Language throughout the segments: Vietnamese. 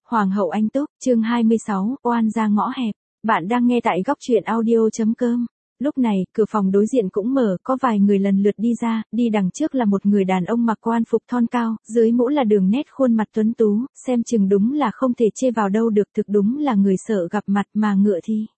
Hoàng hậu Anh Túc, chương 26, oan ra ngõ hẹp. Bạn đang nghe tại góc truyện audio.com. Lúc này, cửa phòng đối diện cũng mở, có vài người lần lượt đi ra, đi đằng trước là một người đàn ông mặc quan phục thon cao, dưới mũ là đường nét khuôn mặt tuấn tú, xem chừng đúng là không thể chê vào đâu được, thực đúng là người sợ gặp mặt mà ngựa thì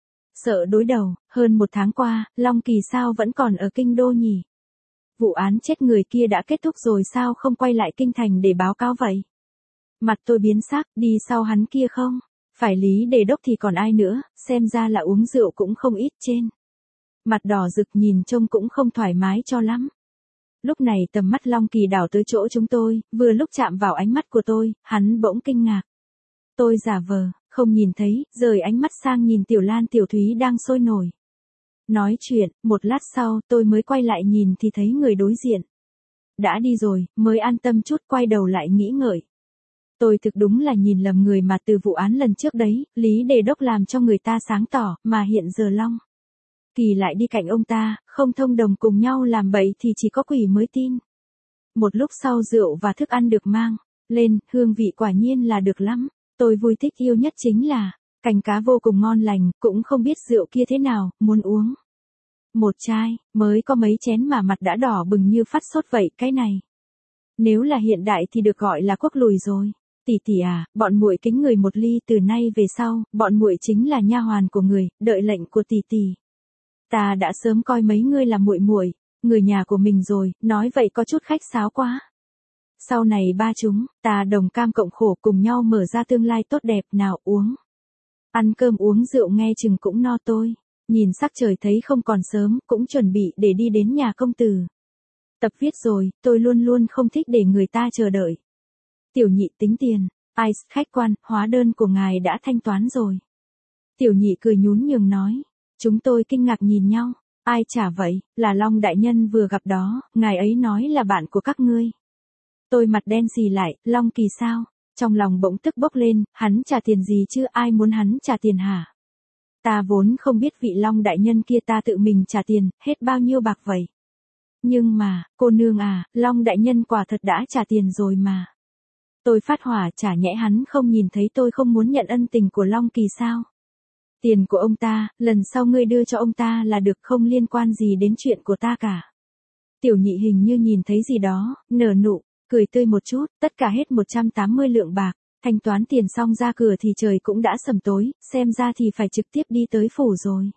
sợ đối đầu. Hơn một tháng qua, Long Kỳ sao vẫn còn ở kinh đô nhỉ? Vụ án chết người kia đã kết thúc rồi sao không quay lại kinh thành để báo cáo vậy? Mặt tôi biến sắc, đi sau hắn kia không? Phải Lý Đề Đốc thì còn ai nữa, xem ra là uống rượu cũng không ít trên. Mặt đỏ rực nhìn trông cũng không thoải mái cho lắm. Lúc này tầm mắt Long Kỳ đảo tới chỗ chúng tôi, vừa lúc chạm vào ánh mắt của tôi, hắn bỗng kinh ngạc. Tôi giả vờ, không nhìn thấy, rời ánh mắt sang nhìn Tiểu Lan Tiểu Thúy đang sôi nổi. Nói chuyện, một lát sau tôi mới quay lại nhìn thì thấy người đối diện đã đi rồi, mới an tâm chút quay đầu lại nghĩ ngợi. Tôi thực đúng là nhìn lầm người mà từ vụ án lần trước đấy, Lý Đề Đốc làm cho người ta sáng tỏ, mà hiện giờ Long Kỳ lại đi cạnh ông ta, không thông đồng cùng nhau làm bậy thì chỉ có quỷ mới tin. Một lúc sau rượu và thức ăn được mang lên, hương vị quả nhiên là được lắm. Tôi vui thích yêu nhất chính là canh cá vô cùng ngon lành, cũng không biết rượu kia thế nào, muốn uống một chai, mới có mấy chén mà mặt đã đỏ bừng như phát sốt vậy, cái này nếu là hiện đại thì được gọi là quốc lùi rồi. Tỷ tỷ à, bọn muội kính người một ly, từ nay về sau, bọn muội chính là nha hoàn của người, đợi lệnh của tỷ tỷ. Ta đã sớm coi mấy ngươi là muội muội, người nhà của mình rồi, nói vậy có chút khách sáo quá. Sau này ba chúng ta đồng cam cộng khổ cùng nhau mở ra tương lai tốt đẹp, nào uống. Ăn cơm uống rượu nghe chừng cũng no. Tôi nhìn sắc trời thấy không còn sớm, cũng chuẩn bị để đi đến nhà công tử. Tập viết rồi, tôi luôn luôn không thích để người ta chờ đợi. Tiểu nhị tính tiền. Ai, khách quan, hóa đơn của ngài đã thanh toán rồi. Tiểu nhị cười nhún nhường nói. Chúng tôi kinh ngạc nhìn nhau. Ai trả vậy? Là Long đại nhân vừa gặp đó, ngài ấy nói là bạn của các ngươi. Tôi mặt đen xì lại, Long Kỳ sao? Trong lòng bỗng tức bốc lên, hắn trả tiền gì chứ, ai muốn hắn trả tiền hả? Ta vốn không biết vị Long đại nhân kia ta tự mình trả tiền, hết bao nhiêu bạc vậy? Nhưng mà, cô nương à, Long đại nhân quả thật đã trả tiền rồi mà. Tôi phát hỏa, chả nhẽ hắn không nhìn thấy tôi không muốn nhận ân tình của Long Kỳ sao? Tiền của ông ta, lần sau ngươi đưa cho ông ta là được, không liên quan gì đến chuyện của ta cả. Tiểu nhị hình như nhìn thấy gì đó, nở nụ, cười tươi một chút, tất cả hết 180 lượng bạc, thanh toán tiền xong ra cửa thì trời cũng đã sầm tối, xem ra thì phải trực tiếp đi tới phủ rồi.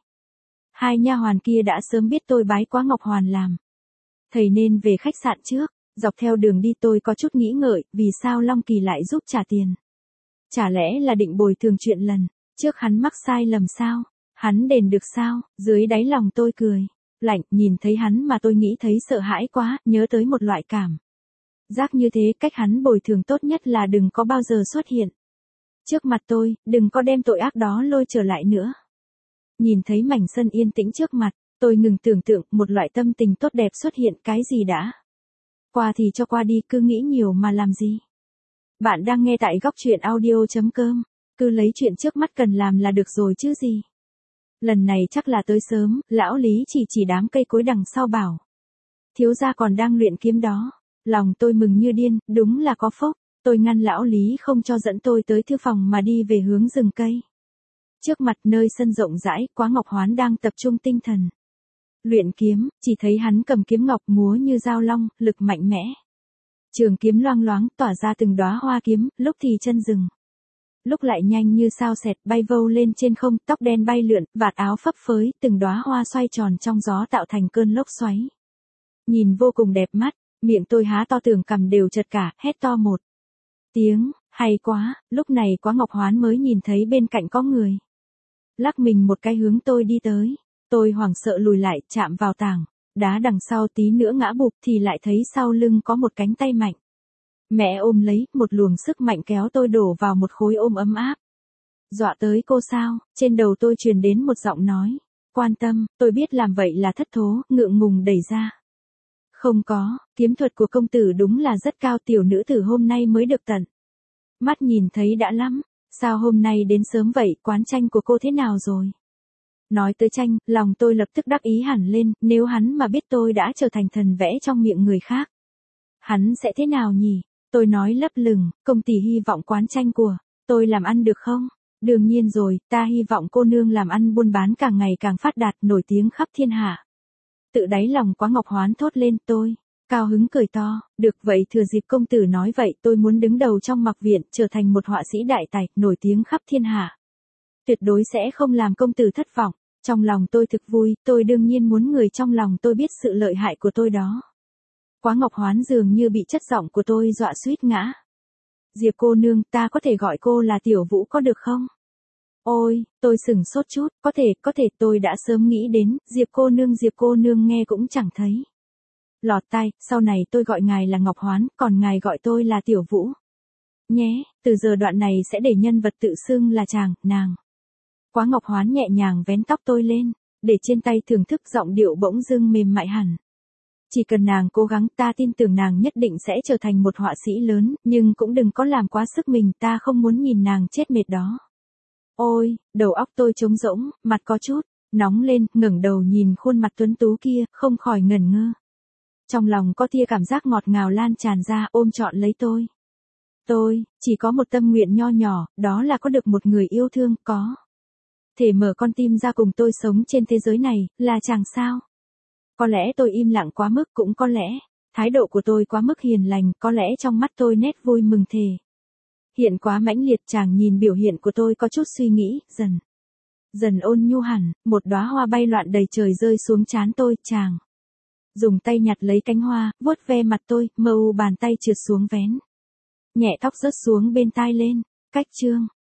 Hai nha hoàn kia đã sớm biết tôi bái quá Ngọc Hoàn làm thầy nên về khách sạn trước. Dọc theo đường đi tôi có chút nghĩ ngợi, vì sao Long Kỳ lại giúp trả tiền? Chả lẽ là định bồi thường chuyện lần trước hắn mắc sai lầm sao? Hắn đền được sao? Dưới đáy lòng tôi cười lạnh, nhìn thấy hắn mà tôi nghĩ thấy sợ hãi quá, nhớ tới một loại cảm giác như thế, cách hắn bồi thường tốt nhất là đừng có bao giờ xuất hiện trước mặt tôi, đừng có đem tội ác đó lôi trở lại nữa. Nhìn thấy mảnh sân yên tĩnh trước mặt, tôi ngừng tưởng tượng, một loại tâm tình tốt đẹp xuất hiện, cái gì đã qua thì cho qua đi, cứ nghĩ nhiều mà làm gì. Bạn đang nghe tại góc truyện audio.com, cứ lấy chuyện trước mắt cần làm là được rồi chứ gì. Lần này chắc là tới sớm, lão Lý chỉ đám cây cối đằng sau bảo. Thiếu gia còn đang luyện kiếm đó. Lòng tôi mừng như điên, đúng là có phúc. Tôi ngăn lão Lý không cho dẫn tôi tới thư phòng mà đi về hướng rừng cây. Trước mặt nơi sân rộng rãi, Quá Ngọc Hoán đang tập trung tinh thần luyện kiếm, chỉ thấy hắn cầm kiếm ngọc múa như dao long, lực mạnh mẽ. Trường kiếm loang loáng, tỏa ra từng đóa hoa kiếm, lúc thì chân rừng, lúc lại nhanh như sao xẹt, bay vâu lên trên không, tóc đen bay lượn, vạt áo phấp phới, từng đóa hoa xoay tròn trong gió tạo thành cơn lốc xoáy. Nhìn vô cùng đẹp mắt, miệng tôi há to, tường cằm đều chật cả, hét to một tiếng, hay quá. Lúc này Quá Ngọc Hoán mới nhìn thấy bên cạnh có người lắc mình một cái hướng tôi đi tới. Tôi hoảng sợ lùi lại, chạm vào tảng đá đằng sau, tí nữa ngã bụp thì lại thấy sau lưng có một cánh tay mạnh mẽ ôm lấy, một luồng sức mạnh kéo tôi đổ vào một khối ôm ấm áp. Dọa tới cô sao? Trên đầu tôi truyền đến một giọng nói quan tâm. Tôi biết làm vậy là thất thố, ngượng ngùng đẩy ra. Không có, kiếm thuật của công tử đúng là rất cao, tiểu nữ tử hôm nay mới được tận mắt nhìn thấy đã lắm. Sao hôm nay đến sớm vậy, quán tranh của cô thế nào rồi? Nói tới tranh, lòng tôi lập tức đắc ý hẳn lên, nếu hắn mà biết tôi đã trở thành thần vẽ trong miệng người khác, hắn sẽ thế nào nhỉ? Tôi nói lấp lửng, công tỷ hy vọng quán tranh của Tôi làm ăn được không? Đương nhiên rồi, ta hy vọng cô nương làm ăn buôn bán càng ngày càng phát đạt, nổi tiếng khắp thiên hạ. Tự đáy lòng Quá Ngọc Hoán thốt lên, tôi cao hứng cười to, được vậy thừa dịp công tử nói vậy tôi muốn đứng đầu trong mặc viện, trở thành một họa sĩ đại tài, nổi tiếng khắp thiên hạ. Tuyệt đối sẽ không làm công tử thất vọng. Trong lòng tôi thực vui, tôi đương nhiên muốn người trong lòng tôi biết sự lợi hại của tôi đó. Quá Ngọc Hoán dường như bị chất giọng của tôi dọa suýt ngã. Diệp cô nương, ta có thể gọi cô là Tiểu Vũ có được không? Ôi, tôi sửng sốt chút, có thể tôi đã sớm nghĩ đến, Diệp cô nương nghe cũng chẳng thấy lọt tai, sau này tôi gọi ngài là Ngọc Hoán, còn ngài gọi tôi là Tiểu Vũ. Nhé, từ giờ đoạn này sẽ để nhân vật tự xưng là chàng, nàng. Quá Ngọc Hoán nhẹ nhàng vén tóc tôi lên, để trên tay thưởng thức giọng điệu bỗng dưng mềm mại hẳn. Chỉ cần nàng cố gắng, ta tin tưởng nàng nhất định sẽ trở thành một họa sĩ lớn, nhưng cũng đừng có làm quá sức mình, ta không muốn nhìn nàng chết mệt đó. Ôi, đầu óc tôi trống rỗng, mặt có chút nóng lên, ngẩng đầu nhìn khuôn mặt tuấn tú kia, không khỏi ngẩn ngơ. Trong lòng có tia cảm giác ngọt ngào lan tràn ra, ôm trọn lấy tôi. Tôi chỉ có một tâm nguyện nho nhỏ, đó là có được một người yêu thương, có thể mở con tim ra cùng tôi sống trên thế giới này, là chàng sao? Có lẽ tôi im lặng quá mức, cũng có lẽ thái độ của tôi quá mức hiền lành, có lẽ trong mắt tôi nét vui mừng thề hiện quá mãnh liệt. Chàng nhìn biểu hiện của tôi có chút suy nghĩ, dần ôn nhu hẳn, một đóa hoa bay loạn đầy trời rơi xuống trán tôi, chàng dùng tay nhặt lấy cánh hoa, vuốt ve mặt tôi, mờ u bàn tay trượt xuống vén nhẹ tóc rớt xuống bên tai lên. Cách chương